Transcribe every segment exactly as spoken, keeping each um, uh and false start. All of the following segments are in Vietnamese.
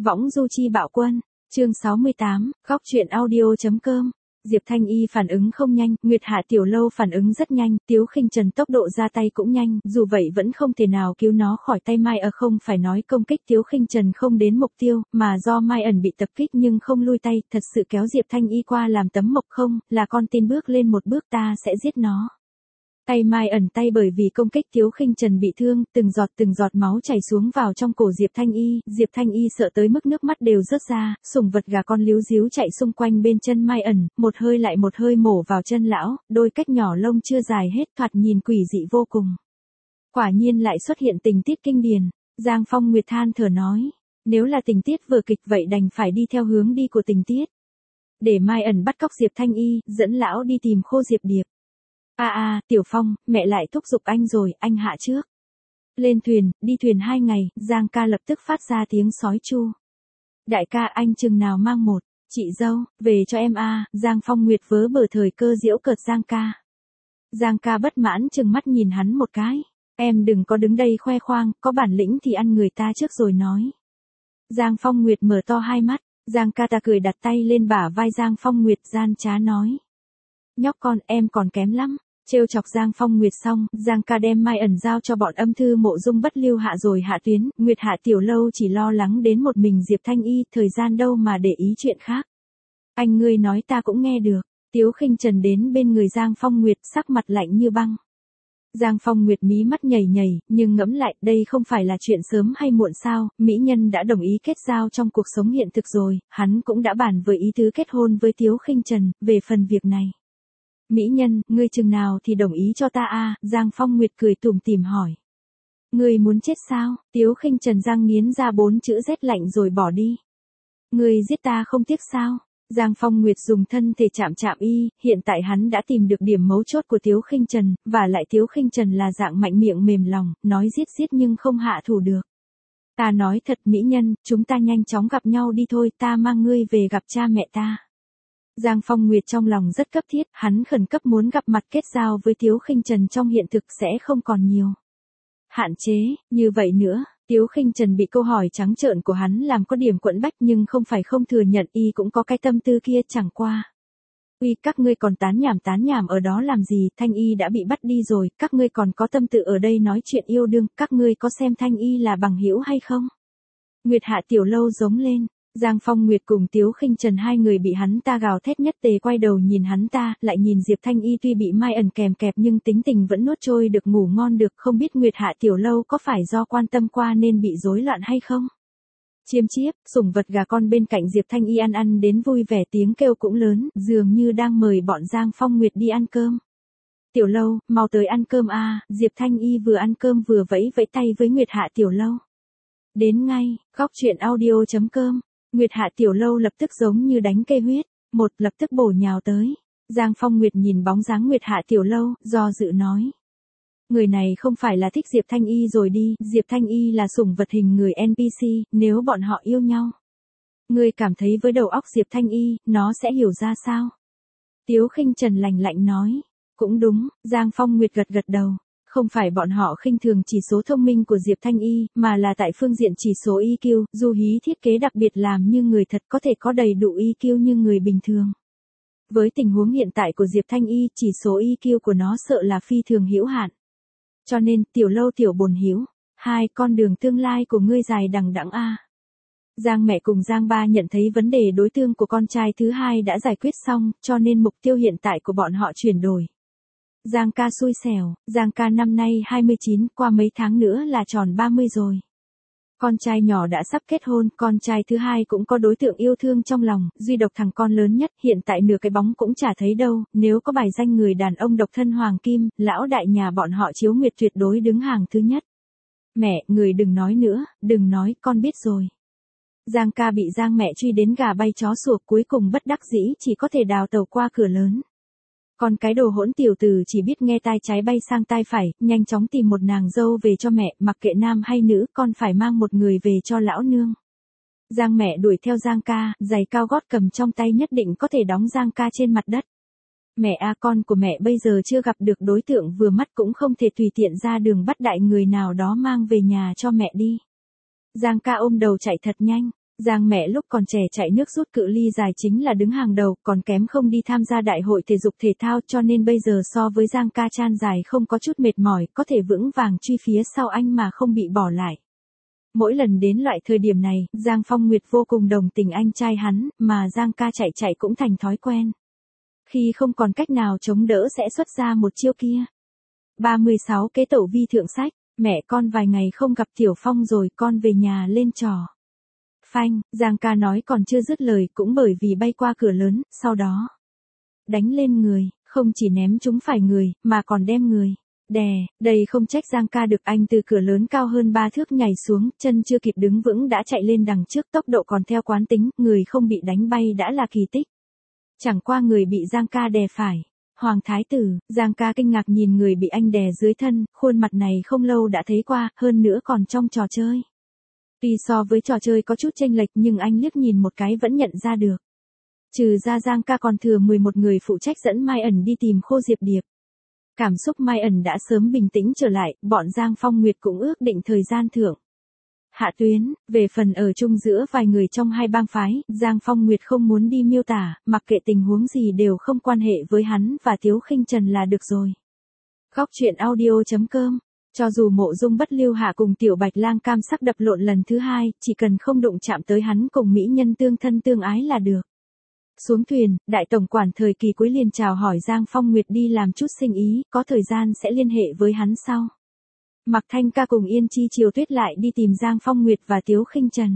Võng du chi bạo quân, chương sáu mươi tám, góc truyện audio.com. Diệp Thanh Y phản ứng không nhanh, Nguyệt Hạ Tiểu Lâu phản ứng rất nhanh, Tiếu Khinh Trần tốc độ ra tay cũng nhanh, dù vậy vẫn không thể nào cứu nó khỏi tay Mai ở không phải nói công kích Tiếu Khinh Trần không đến mục tiêu, mà do Mai ẩn bị tập kích nhưng không lui tay, thật sự kéo Diệp Thanh Y qua làm tấm mộc không, là con tin bước lên một bước ta sẽ giết nó. Tay Mai ẩn tay bởi vì công kích Tiếu Khinh Trần bị thương, từng giọt từng giọt máu chảy xuống vào trong cổ Diệp Thanh Y, Diệp Thanh Y sợ tới mức nước mắt đều rớt ra, sủng vật gà con líu díu chạy xung quanh bên chân Mai ẩn, một hơi lại một hơi mổ vào chân lão, đôi cách nhỏ lông chưa dài hết thoạt nhìn quỷ dị vô cùng. Quả nhiên lại xuất hiện tình tiết kinh điển, Giang Phong Nguyệt than thở nói, nếu là tình tiết vở kịch vậy đành phải đi theo hướng đi của tình tiết. Để Mai ẩn bắt cóc Diệp Thanh Y, dẫn lão đi tìm Khô Diệp Điệp. A à, a, à, Tiểu Phong, mẹ lại thúc giục anh rồi, anh hạ trước. Lên thuyền, đi thuyền hai ngày, Giang ca lập tức phát ra tiếng sói chu. Đại ca anh chừng nào mang một, chị dâu, về cho em a, à, Giang Phong Nguyệt vớ bờ thời cơ giễu cợt Giang ca. Giang ca bất mãn chừng mắt nhìn hắn một cái, em đừng có đứng đây khoe khoang, có bản lĩnh thì ăn người ta trước rồi nói. Giang Phong Nguyệt mở to hai mắt, Giang ca ta cười đặt tay lên bả vai Giang Phong Nguyệt gian trá nói. Nhóc con em còn kém lắm. Trêu chọc Giang Phong Nguyệt xong, Giang ca đem Mai ẩn giao cho bọn âm thư Mộ Dung Bất Lưu hạ rồi hạ tuyến, Nguyệt Hạ Tiểu Lâu chỉ lo lắng đến một mình Diệp Thanh Y, thời gian đâu mà để ý chuyện khác. Anh ngươi nói ta cũng nghe được, Tiếu Khinh Trần đến bên người Giang Phong Nguyệt sắc mặt lạnh như băng. Giang Phong Nguyệt mí mắt nhảy nhảy, nhưng ngẫm lại, đây không phải là chuyện sớm hay muộn sao, mỹ nhân đã đồng ý kết giao trong cuộc sống hiện thực rồi, hắn cũng đã bàn với ý tứ kết hôn với Tiếu Khinh Trần, về phần việc này. Mỹ nhân, ngươi chừng nào thì đồng ý cho ta a, à? Giang Phong Nguyệt cười tủm tỉm hỏi. Ngươi muốn chết sao? Tiếu Khinh Trần răng nghiến ra bốn chữ rét lạnh rồi bỏ đi. Ngươi giết ta không tiếc sao? Giang Phong Nguyệt dùng thân thể chạm chạm y, hiện tại hắn đã tìm được điểm mấu chốt của Tiếu Khinh Trần, và lại Tiếu Khinh Trần là dạng mạnh miệng mềm lòng, nói giết giết nhưng không hạ thủ được. Ta nói thật mỹ nhân, chúng ta nhanh chóng gặp nhau đi thôi, ta mang ngươi về gặp cha mẹ ta. Giang Phong Nguyệt trong lòng rất cấp thiết, hắn khẩn cấp muốn gặp mặt kết giao với Tiếu Khinh Trần trong hiện thực sẽ không còn nhiều hạn chế, như vậy nữa, Tiếu Khinh Trần bị câu hỏi trắng trợn của hắn làm có điểm quẫn bách nhưng không phải không thừa nhận y cũng có cái tâm tư kia chẳng qua. Uy các ngươi còn tán nhảm tán nhảm ở đó làm gì, Thanh Y đã bị bắt đi rồi, các ngươi còn có tâm tư ở đây nói chuyện yêu đương, các ngươi có xem Thanh Y là bằng hữu hay không? Nguyệt Hạ Tiểu Lâu giống lên. Giang Phong Nguyệt cùng Tiếu Khinh Trần hai người bị hắn ta gào thét nhất tề quay đầu nhìn hắn ta, lại nhìn Diệp Thanh Y tuy bị Mai ẩn kèm kẹp nhưng tính tình vẫn nuốt trôi được ngủ ngon được, không biết Nguyệt Hạ Tiểu Lâu có phải do quan tâm qua nên bị rối loạn hay không? Chiêm chiếp, sủng vật gà con bên cạnh Diệp Thanh Y ăn ăn đến vui vẻ tiếng kêu cũng lớn, dường như đang mời bọn Giang Phong Nguyệt đi ăn cơm. Tiểu Lâu, mau tới ăn cơm a, à, Diệp Thanh Y vừa ăn cơm vừa vẫy vẫy tay với Nguyệt Hạ Tiểu Lâu. Đến ngay, góc truyện audio.com. Nguyệt Hạ Tiểu Lâu lập tức giống như đánh cây huyết, một lập tức bổ nhào tới. Giang Phong Nguyệt nhìn bóng dáng Nguyệt Hạ Tiểu Lâu, do dự nói. Người này không phải là thích Diệp Thanh Y rồi đi, Diệp Thanh Y là sủng vật hình người en pê xê, nếu bọn họ yêu nhau. Ngươi cảm thấy với đầu óc Diệp Thanh Y, nó sẽ hiểu ra sao? Tiếu Khinh Trần lạnh lạnh nói. Cũng đúng, Giang Phong Nguyệt gật gật đầu. Không phải bọn họ khinh thường chỉ số thông minh của Diệp Thanh Y, mà là tại phương diện chỉ số i kiu, Du Hí thiết kế đặc biệt làm như người thật có thể có đầy đủ i kiu như người bình thường. Với tình huống hiện tại của Diệp Thanh Y, chỉ số i kiu của nó sợ là phi thường hữu hạn. Cho nên, Tiểu Lâu tiểu bồn hữu, hai con đường tương lai của ngươi dài đằng đẵng a. Giang mẹ cùng Giang ba nhận thấy vấn đề đối tượng của con trai thứ hai đã giải quyết xong, cho nên mục tiêu hiện tại của bọn họ chuyển đổi. Giang ca xui xẻo, Giang ca năm nay hai mươi chín, qua mấy tháng nữa là tròn ba mươi rồi. Con trai nhỏ đã sắp kết hôn, con trai thứ hai cũng có đối tượng yêu thương trong lòng, duy độc thằng con lớn nhất hiện tại nửa cái bóng cũng chả thấy đâu, nếu có bài danh người đàn ông độc thân hoàng kim, lão đại nhà bọn họ Chiếu Nguyệt tuyệt đối đứng hàng thứ nhất. Mẹ, người đừng nói nữa, đừng nói, con biết rồi. Giang ca bị Giang mẹ truy đến gà bay chó sủa, cuối cùng bất đắc dĩ chỉ có thể đào tàu qua cửa lớn. Còn cái đồ hỗn tiểu tử chỉ biết nghe tai trái bay sang tai phải, nhanh chóng tìm một nàng dâu về cho mẹ, mặc kệ nam hay nữ, con phải mang một người về cho lão nương. Giang mẹ đuổi theo Giang ca, giày cao gót cầm trong tay nhất định có thể đóng Giang ca trên mặt đất. Mẹ a, con của mẹ bây giờ chưa gặp được đối tượng vừa mắt cũng không thể tùy tiện ra đường bắt đại người nào đó mang về nhà cho mẹ đi. Giang ca ôm đầu chạy thật nhanh. Giang mẹ lúc còn trẻ chạy nước rút cự ly dài chính là đứng hàng đầu, còn kém không đi tham gia đại hội thể dục thể thao, cho nên bây giờ so với Giang ca chan dài không có chút mệt mỏi, có thể vững vàng truy phía sau anh mà không bị bỏ lại. Mỗi lần đến loại thời điểm này, Giang Phong Nguyệt vô cùng đồng tình anh trai hắn, mà Giang ca chạy chạy cũng thành thói quen. Khi không còn cách nào chống đỡ sẽ xuất ra một chiêu kia. ba mươi sáu Kế tẩu vi thượng sách, mẹ con vài ngày không gặp Tiểu Phong rồi, con về nhà lên trò. Phanh, Giang ca nói còn chưa dứt lời, cũng bởi vì bay qua cửa lớn, sau đó đánh lên người, không chỉ ném chúng phải người, mà còn đem người đè, đây không trách Giang ca được, anh từ cửa lớn cao hơn ba thước nhảy xuống, chân chưa kịp đứng vững đã chạy lên đằng trước, tốc độ còn theo quán tính, người không bị đánh bay đã là kỳ tích. Chẳng qua người bị Giang ca đè phải. Hoàng thái tử, Giang ca kinh ngạc nhìn người bị anh đè dưới thân, khuôn mặt này không lâu đã thấy qua, hơn nữa còn trong trò chơi. Tuy so với trò chơi có chút chênh lệch nhưng anh liếc nhìn một cái vẫn nhận ra được. Trừ ra Giang ca còn thừa mười một người phụ trách dẫn Mai Ẩn đi tìm Khô Diệp Điệp. Cảm xúc Mai Ẩn đã sớm bình tĩnh trở lại, bọn Giang Phong Nguyệt cũng ước định thời gian thưởng. Hạ tuyến, về phần ở chung giữa vài người trong hai bang phái, Giang Phong Nguyệt không muốn đi miêu tả, mặc kệ tình huống gì đều không quan hệ với hắn và Tiếu Khinh Trần là được rồi. Góc truyện audio chấm com. Cho dù Mộ Dung Bất Lưu Hạ cùng Tiểu Bạch Lang cam sắc đập lộn lần thứ hai, chỉ cần không đụng chạm tới hắn cùng mỹ nhân tương thân tương ái là được. Xuống thuyền, đại tổng quản thời kỳ cuối liền chào hỏi Giang Phong Nguyệt đi làm chút sinh ý, có thời gian sẽ liên hệ với hắn sau. Mạc Thanh Ca cùng Yên Chi Triều Tuyết lại đi tìm Giang Phong Nguyệt và Tiếu Khinh Trần.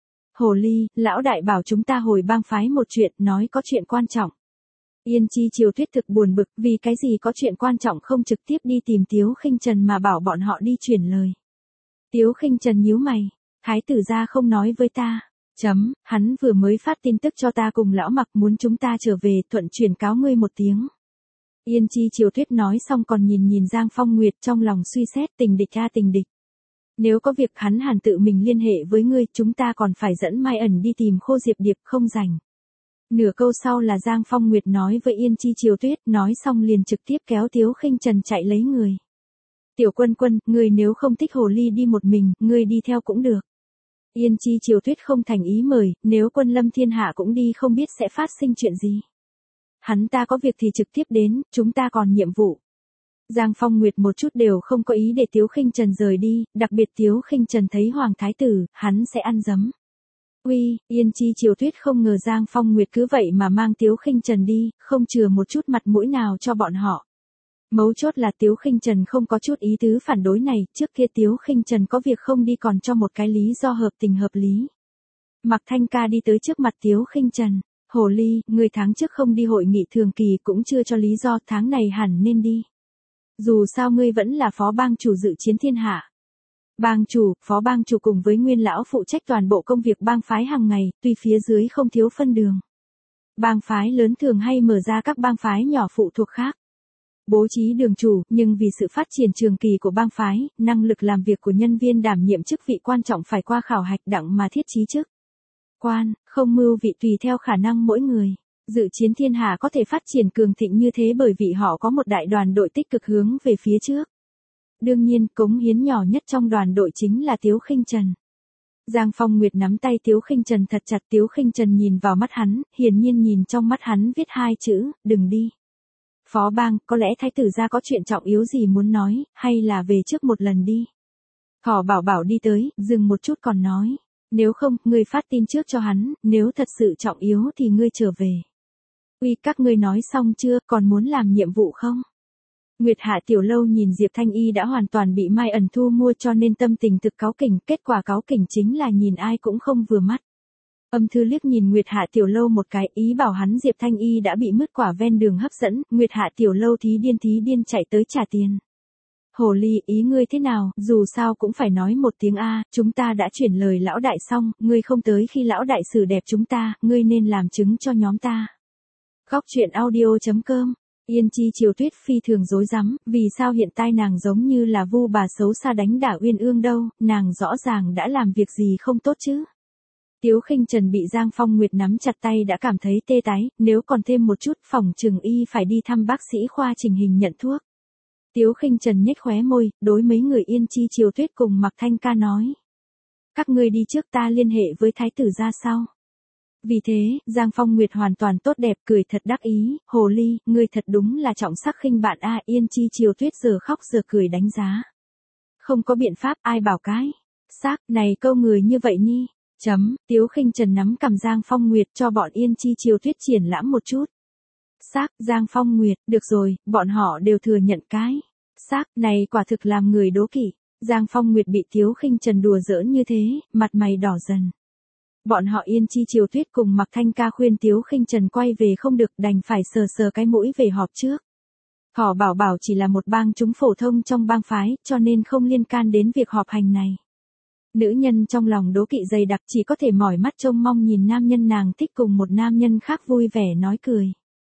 Hồ ly, lão đại bảo chúng ta hồi bang phái một chuyện, nói có chuyện quan trọng. Yên Chi Triều Tuyết thực buồn bực, vì cái gì có chuyện quan trọng không trực tiếp đi tìm Tiếu Khinh Trần mà bảo bọn họ đi chuyển lời. Tiếu Khinh Trần nhíu mày, thái tử gia không nói với ta. Chấm, hắn vừa mới phát tin tức cho ta cùng lão Mặc muốn chúng ta trở về, thuận chuyển cáo ngươi một tiếng. Yên Chi Triều Tuyết nói xong còn nhìn nhìn Giang Phong Nguyệt, trong lòng suy xét, tình địch a tình địch. Nếu có việc hắn hẳn tự mình liên hệ với ngươi, chúng ta còn phải dẫn Mai Ẩn đi tìm Khô Diệp Điệp, không rảnh. Nửa câu sau là Giang Phong Nguyệt nói với Yên Chi Triều Tuyết, nói xong liền trực tiếp kéo Tiếu Khinh Trần chạy lấy người. Tiểu Quân Quân, ngươi nếu không thích hồ ly đi một mình, ngươi đi theo cũng được. Yên Chi Triều Tuyết không thành ý mời, nếu Quân Lâm Thiên Hạ cũng đi không biết sẽ phát sinh chuyện gì. Hắn ta có việc thì trực tiếp đến, chúng ta còn nhiệm vụ. Giang Phong Nguyệt một chút đều không có ý để Tiếu Khinh Trần rời đi, đặc biệt Tiếu Khinh Trần thấy Hoàng Thái Tử, hắn sẽ ăn dấm. Uy, Yên Chi Triều Tuyết không ngờ Giang Phong Nguyệt cứ vậy mà mang Tiếu Khinh Trần đi, không chừa một chút mặt mũi nào cho bọn họ. Mấu chốt là Tiếu Khinh Trần không có chút ý tứ phản đối này, trước kia Tiếu Khinh Trần có việc không đi còn cho một cái lý do hợp tình hợp lý. Mạc Thanh Ca đi tới trước mặt Tiếu Khinh Trần. Hồ ly, người tháng trước không đi hội nghị thường kỳ cũng chưa cho lý do, tháng này hẳn nên đi. Dù sao ngươi vẫn là phó bang chủ dự chiến thiên hạ. Bang chủ, phó bang chủ cùng với nguyên lão phụ trách toàn bộ công việc bang phái hàng ngày, tuy phía dưới không thiếu phân đường. Bang phái lớn thường hay mở ra các bang phái nhỏ phụ thuộc khác. Bố trí đường chủ, nhưng vì sự phát triển trường kỳ của bang phái, năng lực làm việc của nhân viên đảm nhiệm chức vị quan trọng phải qua khảo hạch đặng mà thiết trí chức. Quan, không mưu vị tùy theo khả năng mỗi người. Dự chiến thiên hạ có thể phát triển cường thịnh như thế bởi vì họ có một đại đoàn đội tích cực hướng về phía trước. Đương nhiên, cống hiến nhỏ nhất trong đoàn đội chính là Tiếu Khinh Trần. Giang Phong Nguyệt nắm tay Tiếu Khinh Trần thật chặt, Tiếu Khinh Trần nhìn vào mắt hắn, hiển nhiên nhìn trong mắt hắn viết hai chữ, đừng đi. Phó bang, có lẽ thái tử gia có chuyện trọng yếu gì muốn nói, hay là về trước một lần đi. Thỏ Bảo Bảo đi tới, dừng một chút còn nói. Nếu không, ngươi phát tin trước cho hắn, nếu thật sự trọng yếu thì ngươi trở về. Uy, các ngươi nói xong chưa, còn muốn làm nhiệm vụ không? Nguyệt Hạ Tiểu Lâu nhìn Diệp Thanh Y đã hoàn toàn bị Mai Ẩn thu mua cho nên tâm tình thực cáu kỉnh, kết quả cáu kỉnh chính là nhìn ai cũng không vừa mắt. Âm Thư liếc nhìn Nguyệt Hạ Tiểu Lâu một cái, ý bảo hắn Diệp Thanh Y đã bị mứt quả ven đường hấp dẫn, Nguyệt Hạ Tiểu Lâu thí điên thí điên chạy tới trả tiền. Hồ ly, ý ngươi thế nào, dù sao cũng phải nói một tiếng A, chúng ta đã chuyển lời lão đại xong, ngươi không tới khi lão đại xử đẹp chúng ta, ngươi nên làm chứng cho nhóm ta. Góc truyện audio chấm com. Yên Chi Triều Tuyết phi thường rối rắm, vì sao hiện tại nàng giống như là vu bà xấu xa đánh đả Uyên Ương đâu, nàng rõ ràng đã làm việc gì không tốt chứ. Tiếu Khinh Trần bị Giang Phong Nguyệt nắm chặt tay đã cảm thấy tê tái, nếu còn thêm một chút phòng trừng y phải đi thăm bác sĩ khoa trình hình nhận thuốc. Tiếu Khinh Trần nhếch khóe môi, đối mấy người Yên Chi Triều Tuyết cùng Mạc Thanh Ca nói. Các ngươi đi trước, ta liên hệ với thái tử ra sau. Vì thế, Giang Phong Nguyệt hoàn toàn tốt đẹp, cười thật đắc ý, hồ ly, ngươi thật đúng là trọng sắc khinh bạn a. Yên Chi Triều Tuyết giờ khóc giờ cười đánh giá. Không có biện pháp, ai bảo cái. Xác, này câu người như vậy nhi. Chấm, Tiếu Khinh Trần nắm cầm Giang Phong Nguyệt cho bọn Yên Chi Triều Tuyết triển lãm một chút. Xác, Giang Phong Nguyệt, được rồi, bọn họ đều thừa nhận cái. Xác, này quả thực làm người đố kỵ. Giang Phong Nguyệt bị Tiếu Khinh Trần đùa giỡn như thế, mặt mày đỏ dần. Bọn họ Yên Chi Triều Tuyết cùng Mạc Thanh Ca khuyên Tiếu Khinh Trần quay về không được, đành phải sờ sờ cái mũi về họp trước. Thỏ Bảo Bảo chỉ là một bang chúng phổ thông trong bang phái, cho nên không liên can đến việc họp hành này. Nữ nhân trong lòng đố kỵ dày đặc chỉ có thể mỏi mắt trông mong nhìn nam nhân nàng thích cùng một nam nhân khác vui vẻ nói cười.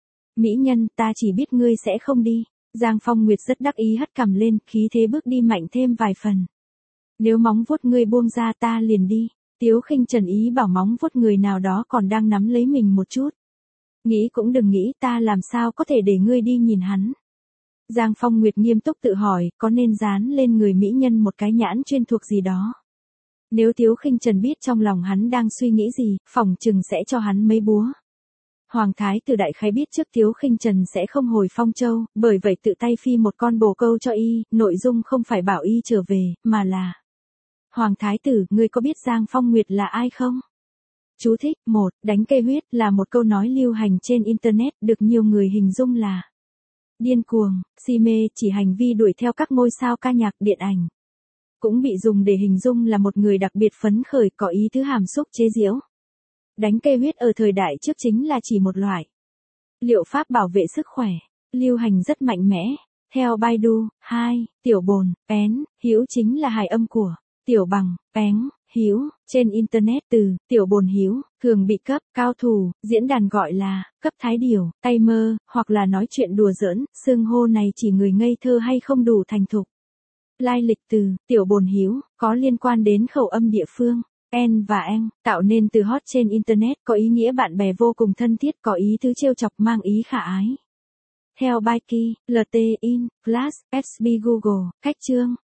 Mỹ nhân, ta chỉ biết ngươi sẽ không đi. Giang Phong Nguyệt rất đắc ý hất cằm lên, khí thế bước đi mạnh thêm vài phần. Nếu móng vuốt ngươi buông ra ta liền đi. Tiếu Khinh Trần ý bảo móng vuốt người nào đó còn đang nắm lấy mình một chút. Nghĩ cũng đừng nghĩ, ta làm sao có thể để ngươi đi nhìn hắn. Giang Phong Nguyệt nghiêm túc tự hỏi, có nên dán lên người mỹ nhân một cái nhãn chuyên thuộc gì đó. Nếu Tiếu Khinh Trần biết trong lòng hắn đang suy nghĩ gì, phỏng chừng sẽ cho hắn mấy búa. Hoàng thái tử đại khái biết trước Tiếu Khinh Trần sẽ không hồi Phong Châu, bởi vậy tự tay phi một con bồ câu cho y, nội dung không phải bảo y trở về, mà là: Hoàng thái tử, ngươi có biết Giang Phong Nguyệt là ai không? Chú thích, một, đánh cây huyết là một câu nói lưu hành trên internet, được nhiều người hình dung là điên cuồng, si mê, chỉ hành vi đuổi theo các ngôi sao ca nhạc, điện ảnh. Cũng bị dùng để hình dung là một người đặc biệt phấn khởi, có ý tứ hàm xúc chế giễu. Đánh cây huyết ở thời đại trước chính là chỉ một loại liệu pháp bảo vệ sức khỏe, lưu hành rất mạnh mẽ. Theo Baidu, hai, tiểu bồn, pén, hữu chính là hài âm của tiểu bằng, pén, hữu, trên internet từ tiểu bồn hữu thường bị cấp cao thủ, diễn đàn gọi là cấp thái điểu, tay mơ, hoặc là nói chuyện đùa giỡn, xưng hô này chỉ người ngây thơ hay không đủ thành thục. Lai lịch từ tiểu bồn hữu có liên quan đến khẩu âm địa phương. En và en, tạo nên từ hot trên internet, có ý nghĩa bạn bè vô cùng thân thiết, có ý tứ trêu chọc mang ý khả ái. Theo Baiki, lờ tê in, Flash, ét bê Google, khách chương.